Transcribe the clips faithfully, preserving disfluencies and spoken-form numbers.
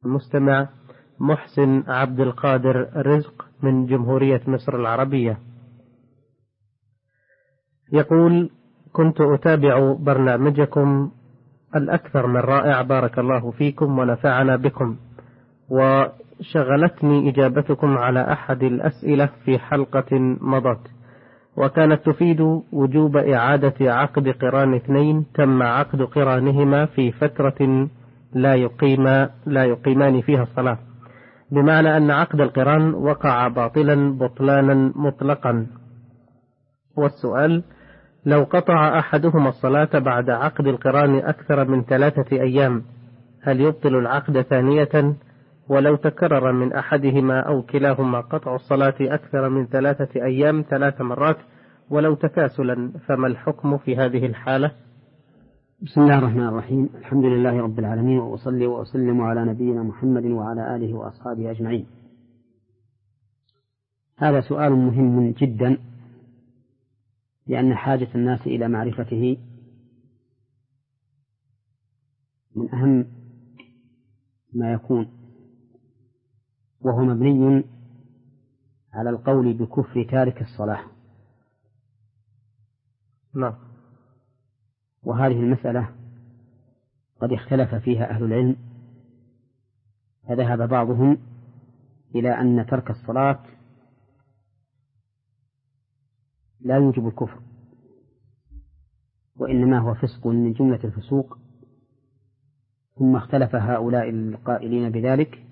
المستمع محسن عبد القادر رزق من جمهورية مصر العربية، يقول: كنت أتابع برنامجكم الأكثر من رائع، بارك الله فيكم ونفعنا بكم، وشغلتني إجابتكم على أحد الأسئلة في حلقة مضت، وكانت تفيد وجوب إعادة عقد قران اثنين تم عقد قرانهما في فترة لا يقيم لا يقيمان فيها الصلاة، بمعنى أن عقد القران وقع باطلا بطلانا مطلقا. والسؤال: لو قطع أحدهما الصلاة بعد عقد القران أكثر من ثلاثة أيام هل يبطل العقد ثانية؟ ولو تكرر من أحدهما أو كلاهما قطع الصلاة أكثر من ثلاثة أيام ثلاث مرات ولو تكاسلا فما الحكم في هذه الحالة؟ بسم الله الرحمن الرحيم. الحمد لله رب العالمين، وأصلي وأسلم على نبينا محمد وعلى آله وأصحابه أجمعين. هذا سؤال مهم جدا، لأن حاجة الناس إلى معرفته من أهم ما يكون، وهو مبني على القول بكفر تارك الصلاة. نعم. وهذه المسألة قد اختلف فيها أهل العلم، فذهب بعضهم إلى أن ترك الصلاة لا يوجب الكفر، وإنما هو فسق من جملة الفسوق. ثم اختلف هؤلاء القائلين بذلك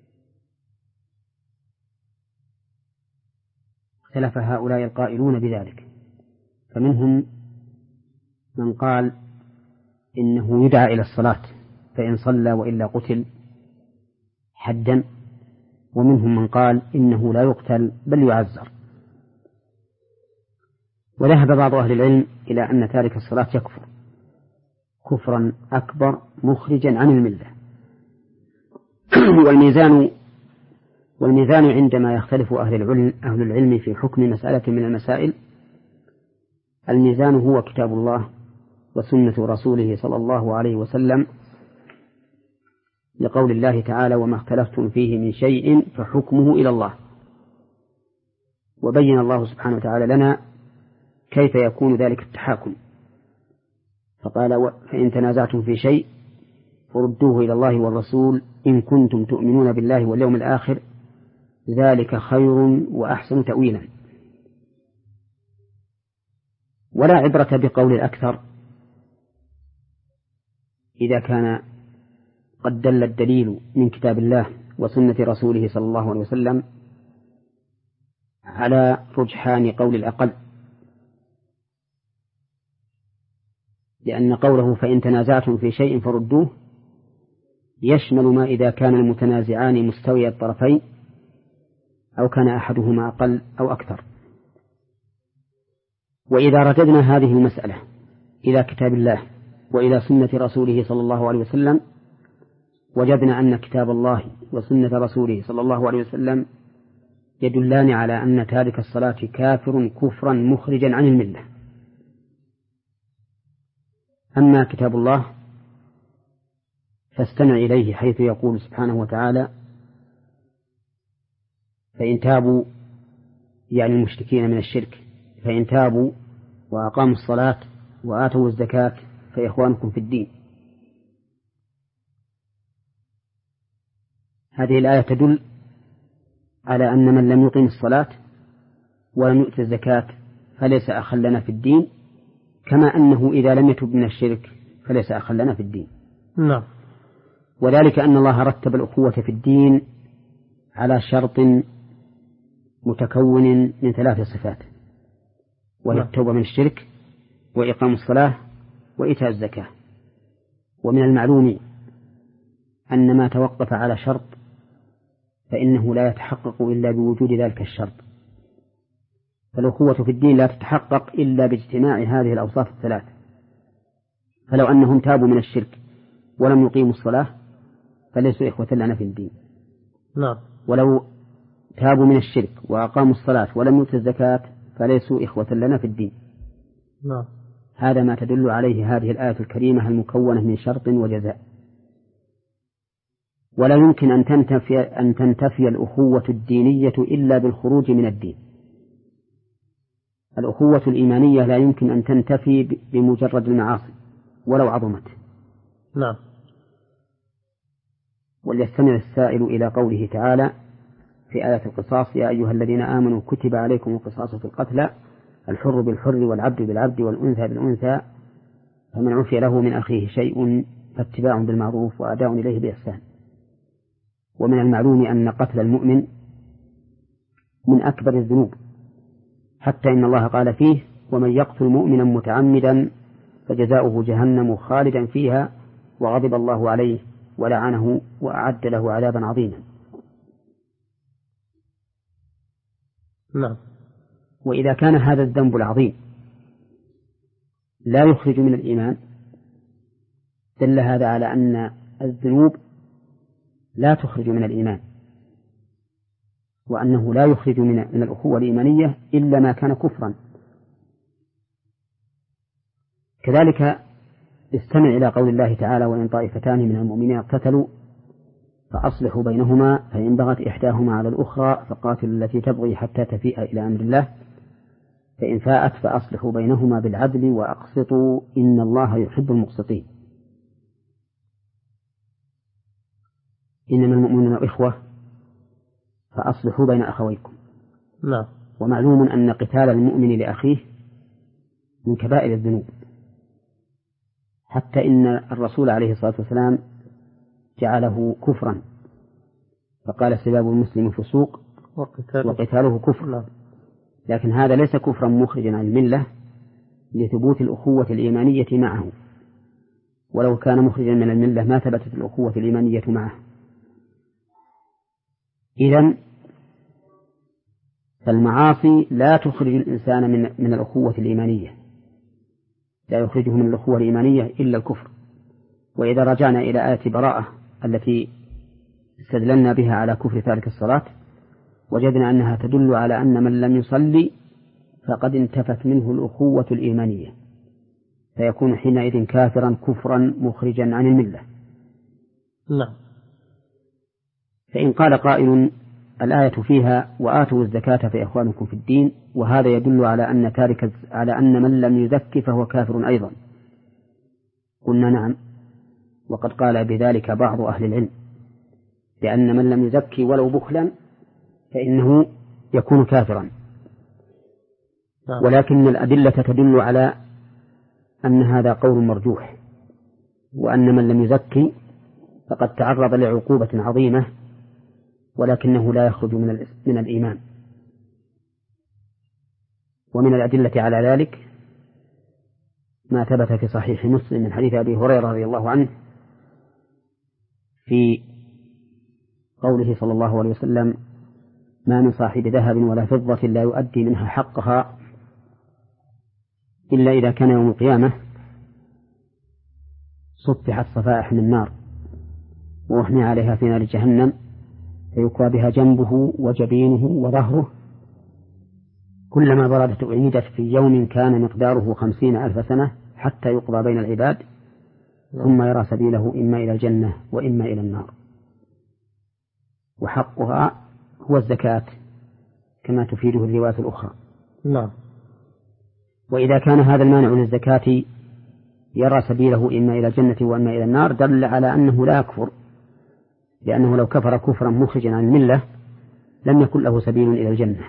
اختلف هؤلاء القائلون بذلك فمنهم من قال إنه يدعى إلى الصلاة فإن صلى وإلا قتل حدا، ومنهم من قال إنه لا يقتل بل يعزر. وذهب بعض أهل العلم إلى أن تارك الصلاة يكفر كفرا أكبر مخرجا عن الملة. والميزان والميزان عندما يختلف أهل العلم, أهل العلم في حكم مسألة من المسائل، الميزان هو كتاب الله وسنة رسوله صلى الله عليه وسلم، لقول الله تعالى: وما اختلفتم فيه من شيء فحكمه إلى الله. وبين الله سبحانه وتعالى لنا كيف يكون ذلك التحاكم، فقال: فإن تنازعتم في شيء فردوه إلى الله والرسول إن كنتم تؤمنون بالله واليوم الآخر ذلك خير وأحسن تأويلا. ولا عبرة بقول الأكثر إذا كان قد دل الدليل من كتاب الله وسنة رسوله صلى الله عليه وسلم على رجحان قول الأقل، لأن قوله فإن تنازعتم في شيء فردوه يشمل ما إذا كان المتنازعان مستوي الطرفين أو كان أحدهما أقل أو أكثر. وإذا رددنا هذه المسألة إلى كتاب الله وإلى سنة رسوله صلى الله عليه وسلم وجدنا أن كتاب الله وسنة رسوله صلى الله عليه وسلم يدلان على أن تارك الصلاة كافر كفرا مخرجا عن الملة. أما كتاب الله فاستمع إليه حيث يقول سبحانه وتعالى: فإن تابوا، يعني المشركين من الشرك، فإن تابوا وأقاموا الصلاة وآتوا الزكاة فإخوانكم في الدين. هذه الآية تدل على أن من لم يقم الصلاة ولم يؤت الزكاة فليس أخا لنا في الدين، كما أنه إذا لم يتب من الشرك فليس أخا لنا في الدين. نعم. وذلك أن الله رتب الأخوة في الدين على شرط متكون من ثلاث صفات، وهي التوبة من الشرك وإقام الصلاة وإيتاء الزكاة. ومن المعلوم أن ما توقف على شرط فإنه لا يتحقق إلا بوجود ذلك الشرط، فالأخوة في الدين لا تتحقق إلا باجتماع هذه الأوصاف الثلاث. فلو أنهم تابوا من الشرك ولم يقيموا الصلاة فليسوا إخوة لنا في الدين. نعم. ولو تابوا من الشرك وأقاموا الصلاة ولم يؤتوا الزكاة فليسوا إخوة لنا في الدين. نعم. هذا ما تدل عليه هذه الآية الكريمة المكونة من شرط وجزاء. ولا يمكن أن تنتفي, أن تنتفي الأخوة الدينية إلا بالخروج من الدين. الأخوة الإيمانية لا يمكن أن تنتفي بمجرد المعاصي ولو عظمت. نعم. وليستمع السائل إلى قوله تعالى في آية القصاص: يا أيها الذين آمنوا كتب عليكم القصاص في القتلى الحر بالحر والعبد بالعبد والأنثى بالأنثى فمن عفي له من أخيه شيء فاتباع بالمعروف وأداء إليه بإحسان. ومن المعلوم أن قتل المؤمن من أكبر الذنوب، حتى إن الله قال فيه: ومن يقتل مؤمنا متعمدا فجزاؤه جهنم خالدا فيها وغضب الله عليه ولعنه وأعد له عذابا عظيما. نعم. وإذا كان هذا الذنب العظيم لا يخرج من الإيمان دل هذا على أن الذنوب لا تخرج من الإيمان، وأنه لا يخرج من, من الأخوة الإيمانية إلا ما كان كفرا. كذلك استمع إلى قول الله تعالى: وإن طائفتان من المؤمنين اقتتلوا فأصلحوا بينهما فإن بغت إحداهما على الأخرى فقاتلوا التي تبغي حتى تفيء إلى أمر الله فإن فاءت فأصلحوا بينهما بالعدل وأقسطوا إن الله يحب المقسطين. إنما المؤمنون إخوة فأصلحوا بين أخويكم. نعم. ومعلوم أن قتال المؤمن لأخيه من كبائر الذنوب، حتى إن الرسول عليه الصلاة والسلام جعله كفرا فقال: سباب المسلم فسوق وقتاله, وقتاله كفر. نعم. لكن هذا ليس كفرا مخرجا عن الملة لثبوت الأخوة الإيمانية معه، ولو كان مخرجا من الملة ما ثبتت الأخوة الإيمانية معه. إذن فالمعاصي لا تخرج الإنسان من, من الأخوة الإيمانية، لا يخرجه من الأخوة الإيمانية إلا الكفر. وإذا رجعنا إلى آية براءة التي استدللنا بها على كفر تارك الصلاة وجدنا أنها تدل على أن من لم يصلي فقد انتفت منه الأخوة الإيمانية، فيكون حينئذ كافرا كفرا مخرجا عن الملة. نعم. فإن قال قائل: الآية فيها وآتوا الزكاة فإخوانكم في الدين، وهذا يدل على أن تارك على أن من لم يزكي فهو كافر أيضا. قلنا: نعم، وقد قال بذلك بعض أهل العلم، لأن من لم يزكي ولو بخلا فإنه يكون كافرا. ولكن الأدلة تدل على أن هذا قول مرجوح، وأن من لم يزكي فقد تعرض لعقوبة عظيمة ولكنه لا يخرج من, من الإيمان. ومن الأدلة على ذلك ما ثبت في صحيح مسلم من حديث أبي هريرة رضي الله عنه في قوله صلى الله عليه وسلم: ما من صاحب ذهب ولا فضة لا يؤدي منها حقها إلا إذا كان يوم القيامة صفحت صفائح من نار وأحمي عليها في نار جهنم فيكوى بها جنبه وجبينه وظهره كلما بردت أعيدت في يوم كان مقداره خمسين ألف سنة حتى يقضى بين العباد ثم يرى سبيله إما إلى الجنة وإما إلى النار. وحقها هو الزكاة كما تفيده الروايات الأخرى. نعم. وإذا كان هذا المانع للزكاة يرى سبيله إما إلى الجنة وإما إلى النار دل على أنه لا يكفر، لأنه لو كفر كفرا مخرجا عن الملة لم يكن له سبيل إلى الجنة.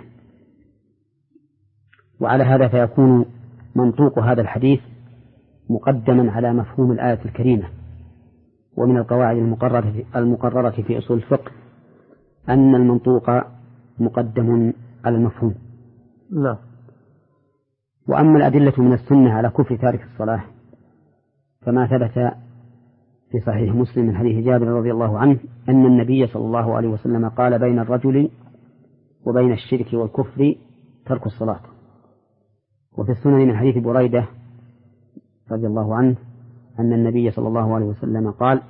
وعلى هذا فيكون منطوق هذا الحديث مقدما على مفهوم الآية الكريمة. ومن القواعد المقررة المقررة في أصول الفقه أن المنطوق مقدم على المفهوم. لا. وأما الأدلة من السنة على كفر تارك الصلاة فما ثبت في صحيح مسلم من حديث جابر رضي الله عنه أن النبي صلى الله عليه وسلم قال: بين الرجل وبين الشرك والكفر ترك الصلاة. وفي السنن من حديث بريدة رضي الله عنه أن النبي صلى الله عليه وسلم قال: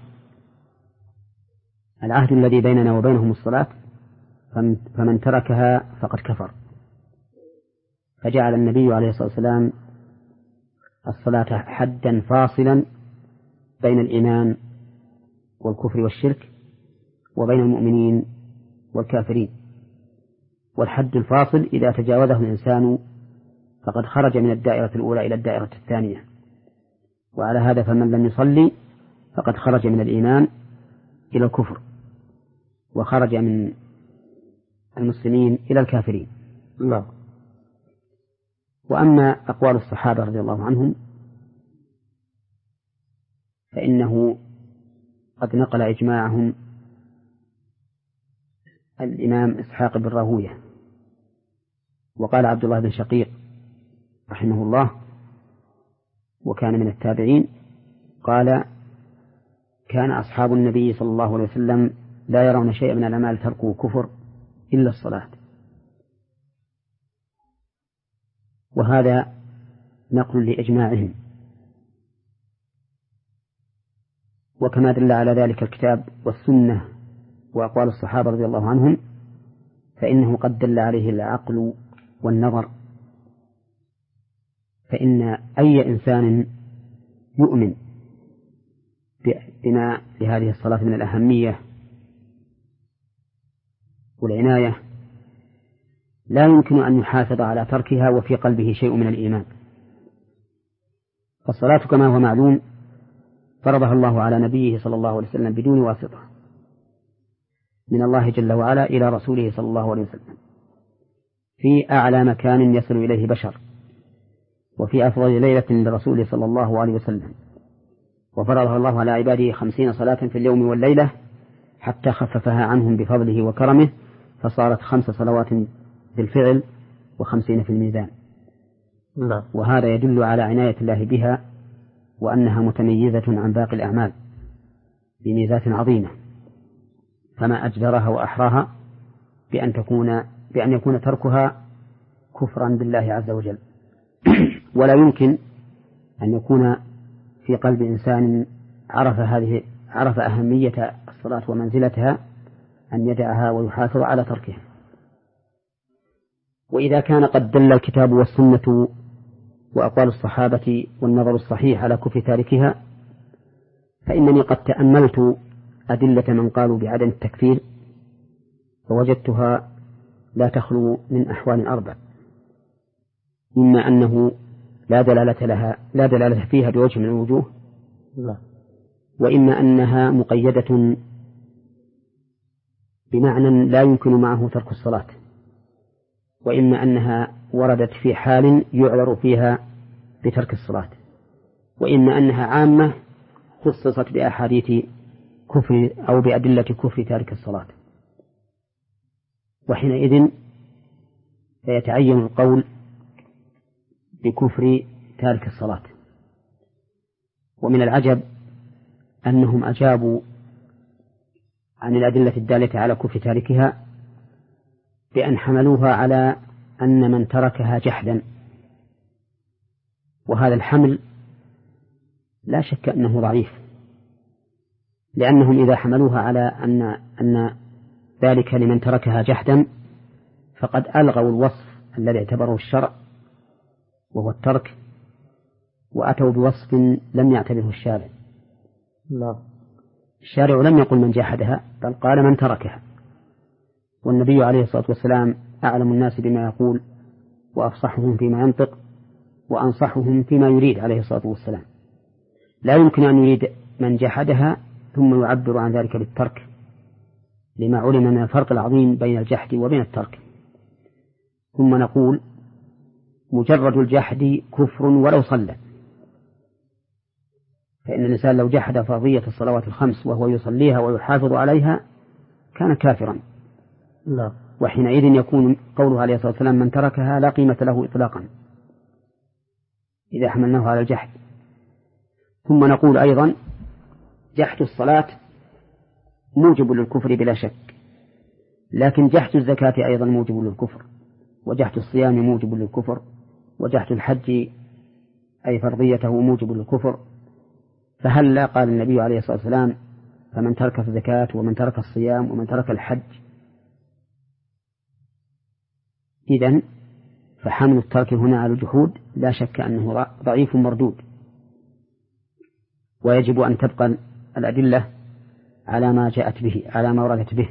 العهد الذي بيننا وبينهم الصلاة فمن تركها فقد كفر. فجعل النبي عليه الصلاة والسلام الصلاة حدا فاصلا بين الإيمان والكفر والشرك، وبين المؤمنين والكافرين. والحد الفاصل إذا تجاوزه الإنسان فقد خرج من الدائرة الأولى إلى الدائرة الثانية، وعلى هذا فمن لم يصلي فقد خرج من الإيمان إلى الكفر، وخرج من المسلمين إلى الكافرين. لا. وأما أقوال الصحابة رضي الله عنهم فإنه قد نقل إجماعهم الإمام إسحاق بن راهويه، وقال عبد الله بن شقيق رحمه الله وكان من التابعين قال: كان أصحاب النبي صلى الله عليه وسلم لا يرون شيئا من الأعمال تركه كفر إلا الصلاة. وهذا نقل لإجماعهم، وكما دل على ذلك الكتاب والسنة وأقوال الصحابة رضي الله عنهم فإنه قد دل عليه العقل والنظر. فإن أي إنسان يؤمن بما لهذه الصلاة من الأهمية والعناية لا يمكن أن يحافظ على تركها وفي قلبه شيء من الإيمان. فالصلاة كما هو معلوم فرضها الله على نبيه صلى الله عليه وسلم بدون واسطة من الله جل وعلا إلى رسوله صلى الله عليه وسلم في أعلى مكان يصل إليه بشر، وفي أفضل ليلة لرسوله صلى الله عليه وسلم، وفرضها الله على عباده خمسين صلاة في اليوم والليلة حتى خففها عنهم بفضله وكرمه، فصارت خمس صلوات بالفعل وخمسين في الميزان. لا. وهذا يدل على عناية الله بها وأنها متميزة عن باقي الأعمال بميزات عظيمة، فما أجدرها وأحراها بأن تكون بأن يكون تركها كفرا بالله عز وجل. ولا يمكن أن يكون في قلب إنسان عرف هذه عرف أهمية الصلاة ومنزلتها أن يدعها ويحافظ على تركها. وإذا كان قد دل الكتاب والسنة وأقوال الصحابة والنظر الصحيح على كفر تاركها، فإنني قد تأملت أدلة من قالوا بعدم التكفير فوجدتها لا تخلو من أحوال أربع: إما أنه لا دلالة لها لا دلالة فيها بوجه من الوجوه، لا. وإما أنها مقيدة بمعنى لا يمكن معه ترك الصلاة، وإما أنها وردت في حال يعذر فيها بترك الصلاة، وإما أنها عامة خصصت بأحاديث كفر أو بأدلة كفر تارك الصلاة. وحينئذ فيتعين القول بكفر تارك الصلاة. ومن العجب أنهم أجابوا عن الأدلة الدالة على كفر تاركها بأن حملوها على أن من تركها جحدا، وهذا الحمل لا شك أنه ضعيف، لأنهم إذا حملوها على أن أن ذلك لمن تركها جحدا فقد ألغوا الوصف الذي اعتبره الشرع وهو الترك، وأتوا بوصف لم يعتبره الشارع. لا. الشارع لم يقل من جحدها بل قال من تركها، والنبي عليه الصلاة والسلام أعلم الناس بما يقول وأفصحهم فيما ينطق وأنصحهم فيما يريد عليه الصلاة والسلام. لا يمكن أن يريد من جحدها ثم يعبر عن ذلك بالترك، لما علم من الفرق العظيم بين الجحد وبين الترك. ثم نقول مجرد الجحد كفر ولو صلى، فإن الإنسان لو جحد فرضية الصلوات الخمس وهو يصليها ويحافظ عليها كان كافرا. لا. وحينئذ يكون قوله عليه الصلاة والسلام من تركها لا قيمة له إطلاقا إذا حملناه على الجحد. ثم نقول أيضا جحد الصلاة موجب للكفر بلا شك، لكن جحد الزكاة أيضا موجب للكفر، وجحد الصيام موجب للكفر، وجحد الحج أي فرضيته موجب للكفر. فهل لا قال النبي عليه الصلاة والسلام فمن ترك الزكاة ومن ترك الصيام ومن ترك الحج؟ إذن فحمل الترك هنا على الجحود لا شك أنه ضعيف مردود، ويجب أن تبقى الأدلة على ما جاءت به، على ما وردت به.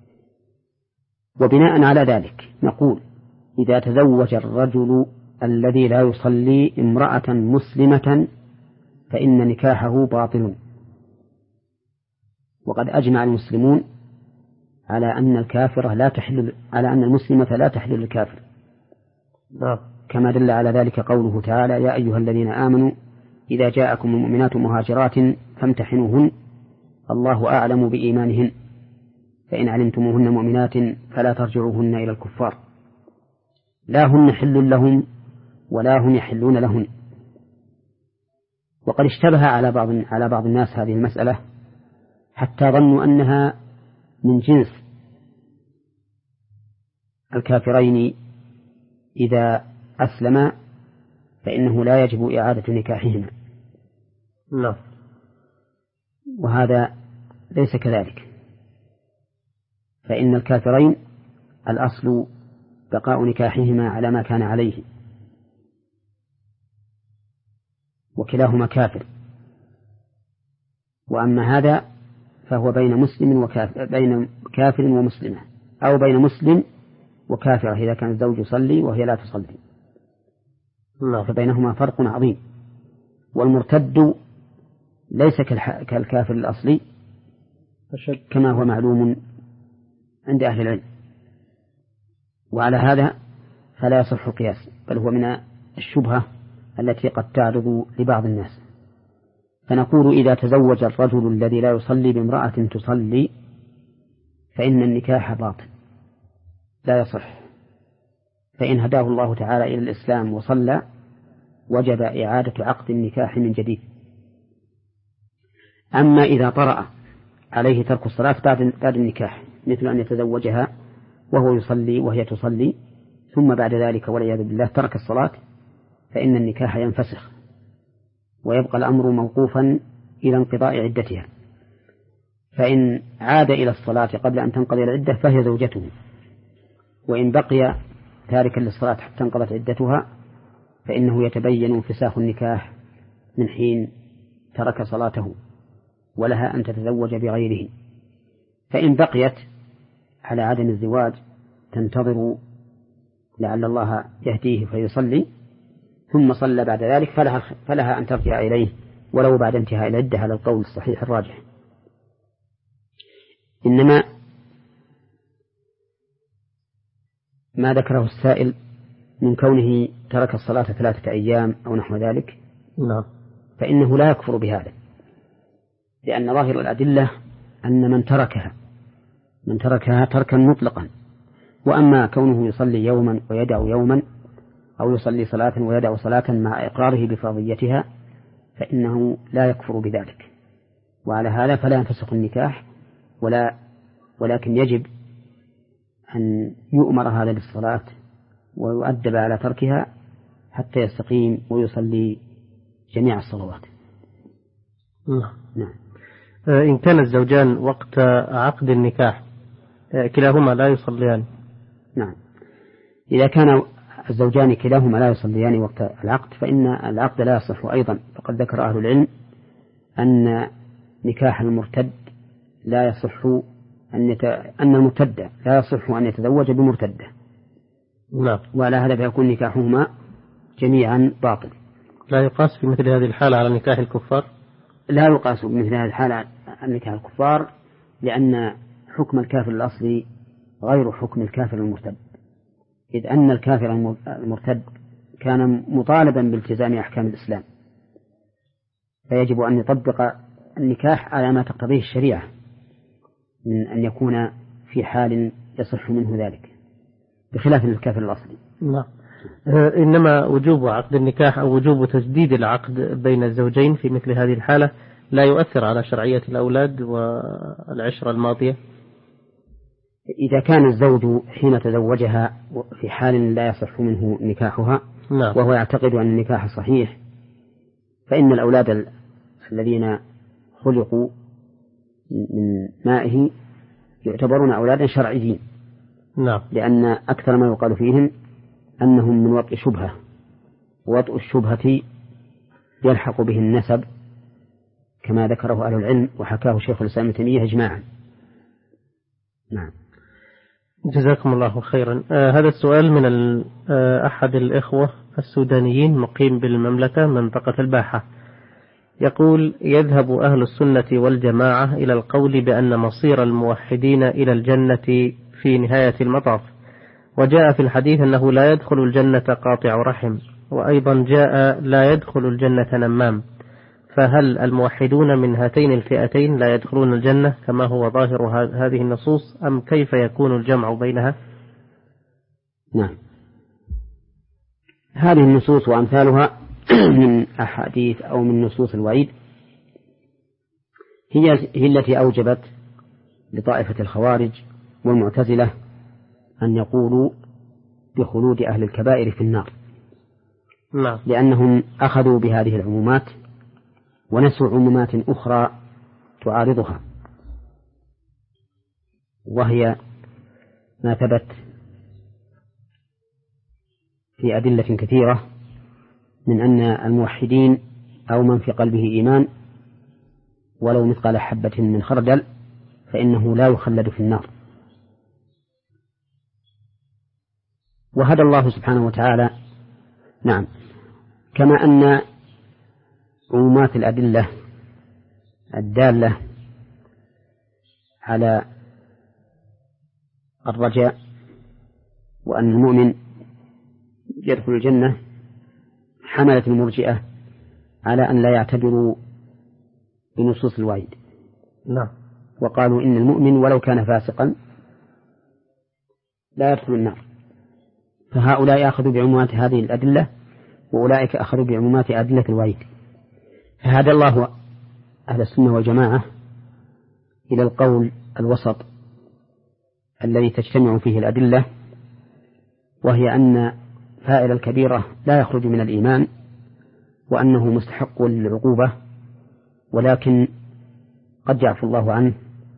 وبناء على ذلك نقول: إذا تزوج الرجل الذي لا يصلي امرأة مسلمة فإن نكاحه باطل. وقد أجمع المسلمون على أن الكافرة لا تحل، على أن المسلمة لا تحل للكافر، كما دل على ذلك قوله تعالى: يا أيها الذين آمنوا إذا جاءكم المؤمنات مهاجرات فامتحنوهن الله أعلم بإيمانهن فإن علمتموهن مؤمنات فلا ترجعوهن إلى الكفار لا هن حل لهم ولا هم يحلون لهن. وقد اشتبه على بعض على بعض الناس هذه المسألة حتى ظنوا أنها من جنس الكافرين إذا أسلم فإنه لا يجب إعادة نكاحهما. لا، وهذا ليس كذلك، فإن الكافرين الأصل بقاء نكاحهما على ما كان عليه، وكلاهما كافر. وأما هذا فهو بين مسلم وكافر، بين كافر ومسلمة، أو بين مسلم وكافرة إذا كان الزوج يصلي وهي لا تصلي، فبينهما فرق عظيم. والمرتد ليس كالكافر الأصلي كما هو معلوم عند أهل العلم، وعلى هذا فلا يصح قياس، بل هو من الشبهة التي قد تعرض لبعض الناس. فنقول: إذا تزوج الرجل الذي لا يصلي بامرأة تصلي فإن النكاح باطل لا يصح، فإن هداه الله تعالى إلى الإسلام وصلى وجب إعادة عقد النكاح من جديد. أما إذا طرأ عليه ترك الصلاة بعد بعد النكاح، مثل أن يتزوجها وهو يصلي وهي تصلي ثم بعد ذلك والعياذ بالله ترك الصلاة، فإن النكاح ينفسخ ويبقى الأمر موقوفا إلى انقضاء عدتها. فإن عاد إلى الصلاة قبل أن تنقضي العدة فهي زوجته، وإن بقي تاركا للصلاة حتى انقضت عدتها فإنه يتبين انفساخ النكاح من حين ترك صلاته، ولها أن تتزوج بغيره. فإن بقيت على عدم الزواج تنتظر لعل الله يهديه فيصلي، ثم صلى بعد ذلك فلها, فلها أن ترجع إليه ولو بعد انتهاء العدة على القول الصحيح الراجح. إنما ما ذكره السائل من كونه ترك الصلاة ثلاثة أيام أو نحو ذلك، لا. فإنه لا يكفر بهذا، لأن ظاهر الأدلة أن من تركها من تركها تركا مطلقا. وأما كونه يصلي يوما ويدع يوما أو يصلي صلاة ويدع صلاة مع إقراره بفرضيتها فإنه لا يكفر بذلك، وعلى هذا فلا ينفسخ النكاح، ولا ولكن يجب أن يؤمر هذا بالصلاة ويؤدب على تركها حتى يستقيم ويصلي جميع الصلوات. نعم. إن كان الزوجان وقت عقد النكاح كلاهما لا يصليان. نعم، إذا كان الزوجان كلاهما لا يصليان وقت العقد فإن العقد لا يصح أيضا. فقد ذكر أهل العلم أن نكاح المرتد لا يصح أن يت... أن المرتد لا يصح أن يتزوج بمرتدة. نعم. وعلى هذا فيكون نكاحهما جميعا باطل. لا يقاس في مثل هذه الحالة على نكاح الكفار؟ لا يقاس بمثل هذه الحالة على نكاح الكفار، لأن حكم الكافر الأصلي غير حكم الكافر المرتد، إذ أن الكافر المرتد كان مطالبا بالتزام أحكام الإسلام، فيجب أن يطبق النكاح على ما تقتضيه الشريعة من أن يكون في حال يصح منه ذلك، بخلاف الكافر الأصلي. نعم. إنما وجوب عقد النكاح أو وجوب تجديد العقد بين الزوجين في مثل هذه الحالة لا يؤثر على شرعية الأولاد والعشرة الماضية. إذا كان الزوج حين تزوجها في حال لا يصح منه نكاحها، نعم. وهو يعتقد أن النكاح صحيح، فإن الأولاد الذين خلقوا من مائه يعتبرون أولادا شرعيين. نعم. لأن أكثر ما يقال فيهم أنهم من وطء شبهة، ووطء الشبهة يلحق به النسب، كما ذكره أهل العلم وحكاه شيخ الإسلام ابن تيمية إجماعا. نعم. جزاكم الله خيرا. آه هذا السؤال من آه أحد الإخوة السودانيين مقيم بالمملكة منطقة الباحة، يقول: يذهب أهل السنة والجماعة إلى القول بأن مصير الموحدين إلى الجنة في نهاية المطاف، وجاء في الحديث أنه لا يدخل الجنة قاطع رحم، وأيضا جاء لا يدخل الجنة نمام، فهل الموحدون من هاتين الفئتين لا يدخلون الجنة كما هو ظاهر هذه النصوص، أم كيف يكون الجمع بينها؟ نعم، هذه النصوص وأمثالها من أحاديث أو من نصوص الوعيد هي هي التي أوجبت لطائفة الخوارج والمعتزلة أن يقولوا بخلود أهل الكبائر في النار. نعم. لأنهم أخذوا بهذه العمومات ونسوا عمومات أخرى تعارضها، وهي ما ثبت في أدلة كثيرة من أن الموحدين أو من في قلبه إيمان ولو مثقال حبة من خردل فإنه لا يخلد في النار. وهدى الله سبحانه وتعالى نعم كما أن عمومات الأدلة الدالة على الرجاء وأن المؤمن يدخل الجنة حملت المرجئة على أن لا يعتبروا بنصوص الوعيد. لا. وقالوا إن المؤمن ولو كان فاسقا لا يدخل النار، فهؤلاء أخذوا بعمومات هذه الأدلة وأولئك أخذوا بعمومات أدلة الوعيد. فهدى الله أهل السنة والجماعة إلى القول الوسط الذي تجتمع فيه الأدلة، وهي أن فاعل الكبيرة لا يخرج من الإيمان وأنه مستحق للعقوبة، ولكن قد يعفو الله عنه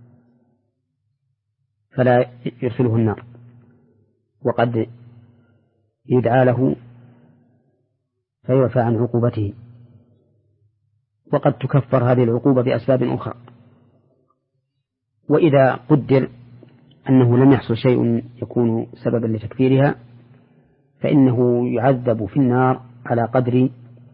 فلا يرسله النار، وقد يدعى له فيعفى عن عقوبته، وقد تكفر هذه العقوبة بأسباب أخرى. وإذا قدر أنه لم يحصل شيء يكون سببا لتكفيرها فإنه يعذب في النار على قدر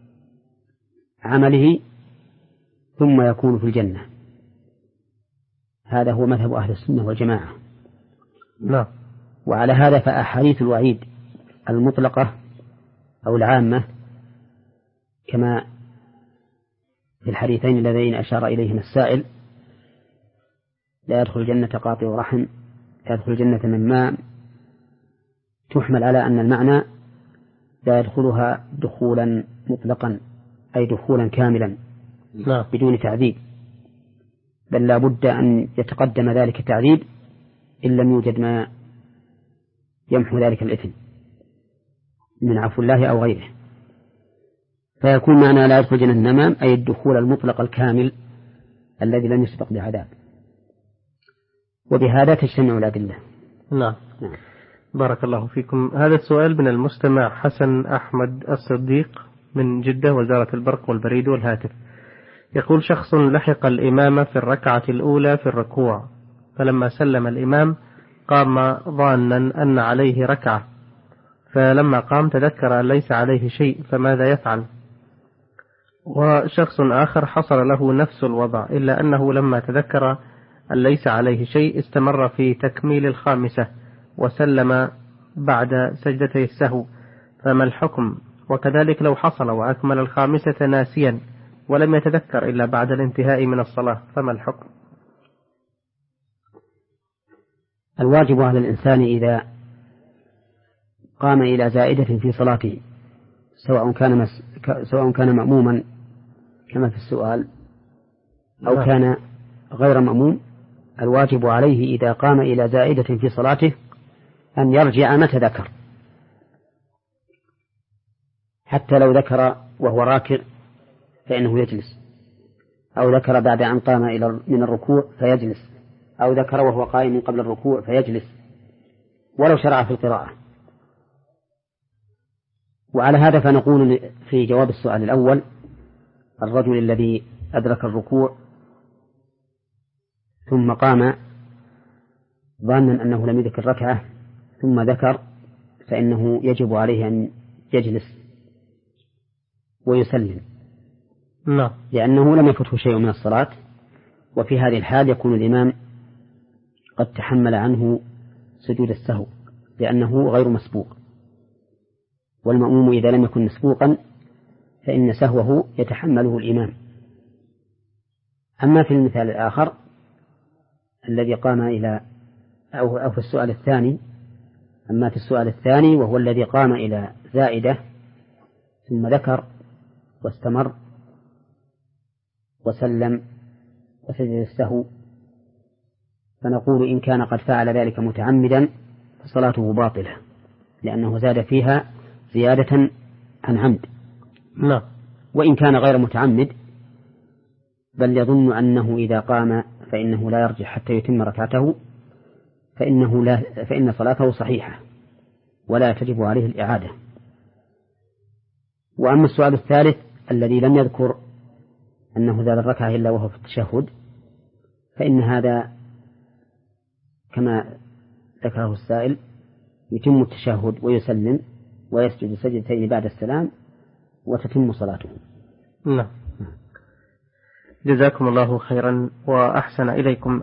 عمله ثم يكون في الجنة. هذا هو مذهب أهل السنة والجماعة. لا. وعلى هذا فأحاديث الوعيد المطلقة أو العامة كما في الحديثين اللذين أشار إليهما السائل: لا يدخل الجنة قاطع رحم، لا يدخل الجنة نمام، تحمل على أن المعنى لا يدخلها دخولا مطلقا أي دخولا كاملا لا. بدون تعذيب، بل لا بد أن يتقدم ذلك التعذيب إن لم يوجد ما يمحو ذلك الإثم من عفو الله أو غيره، فيكون معنى لا يدخل الجنة النمام أي الدخول المطلق الكامل الذي لم يسبق بعذاب. وبهذا تجتمع الأدلة. نعم. نعم. بارك الله فيكم. هذا السؤال من المستمع حسن أحمد الصديق من جدة، وزارة البرق والبريد والهاتف، يقول: شخص لحق الإمام في الركعة الأولى في الركوع، فلما سلم الإمام قام ظانا أن عليه ركعة، فلما قام تذكر أن ليس عليه شيء، فماذا يفعل؟ وشخص آخر حصل له نفس الوضع إلا أنه لما تذكر أن ليس عليه شيء استمر في تكميل الخامسة وسلم بعد سجدتي السهو، فما الحكم؟ وكذلك لو حصل وأكمل الخامسة ناسيا ولم يتذكر إلا بعد الانتهاء من الصلاة، فما الحكم؟ الواجب على الإنسان إذا قام إلى زائدة في صلاته سواء كان مس... سواء كان مأموما كما في السؤال أو لا. كان غير مأموم، الواجب عليه إذا قام إلى زائدة في صلاته أن يرجع متى ذكر، حتى لو ذكر وهو راكع فإنه يجلس، أو ذكر بعد أن قام إلى من الركوع فيجلس، أو ذكر وهو قائم قبل الركوع فيجلس، ولو شرع في القراءة. وعلى هذا فنقول في جواب السؤال الأول: الرجل الذي أدرك الركوع ثم قام ظانا أنه لم يدرك الركعة ثم ذكر، فإنه يجب عليه أن يجلس ويسلم، لا. لأنه لم يفته شيء من الصلاة. وفي هذه الحال يكون الإمام قد تحمل عنه سجود السهو لأنه غير مسبوق، والمأموم إذا لم يكن مسبوقا فإن سهوه يتحمله الإمام. أما في المثال الآخر الذي قام إلى أو, أو في السؤال الثاني أما في السؤال الثاني وهو الذي قام إلى زائدة ثم ذكر واستمر وسلم وسجد السهو، فنقول إن كان قد فعل ذلك متعمدا فصلاته باطلة، لأنه زاد فيها زيادة عن عمد. لا. وإن كان غير متعمد بل يظن أنه إذا قام فإنه لا يرجع حتى يتم ركعته فإنه لا فإن صلاته صحيحة ولا تجب عليه الإعادة. وأما السؤال الثالث الذي لم يذكر أنه زاد الركعة إلا وهو في التشهد، فإن هذا كما ذكره السائل يتم التشهد ويسلم ويسجد سجدتين بعد السلام وتتم صلاته. نعم. جزاكم الله خيرا وأحسن إليكم.